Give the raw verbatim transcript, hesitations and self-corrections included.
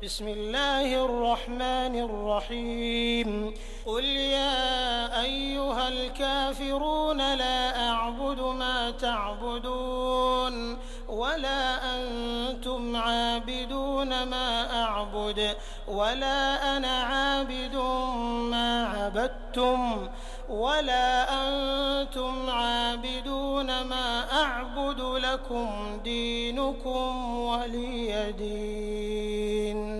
بسم الله الرحمن الرحيم قل يا أيها الكافرون لا أعبد ما تعبدون ولا أنتم عابدون ما أعبد ولا أنا عابد ما عبدتم ولا أنتم عابدون ما أعبد لكم دينكم ولي دين.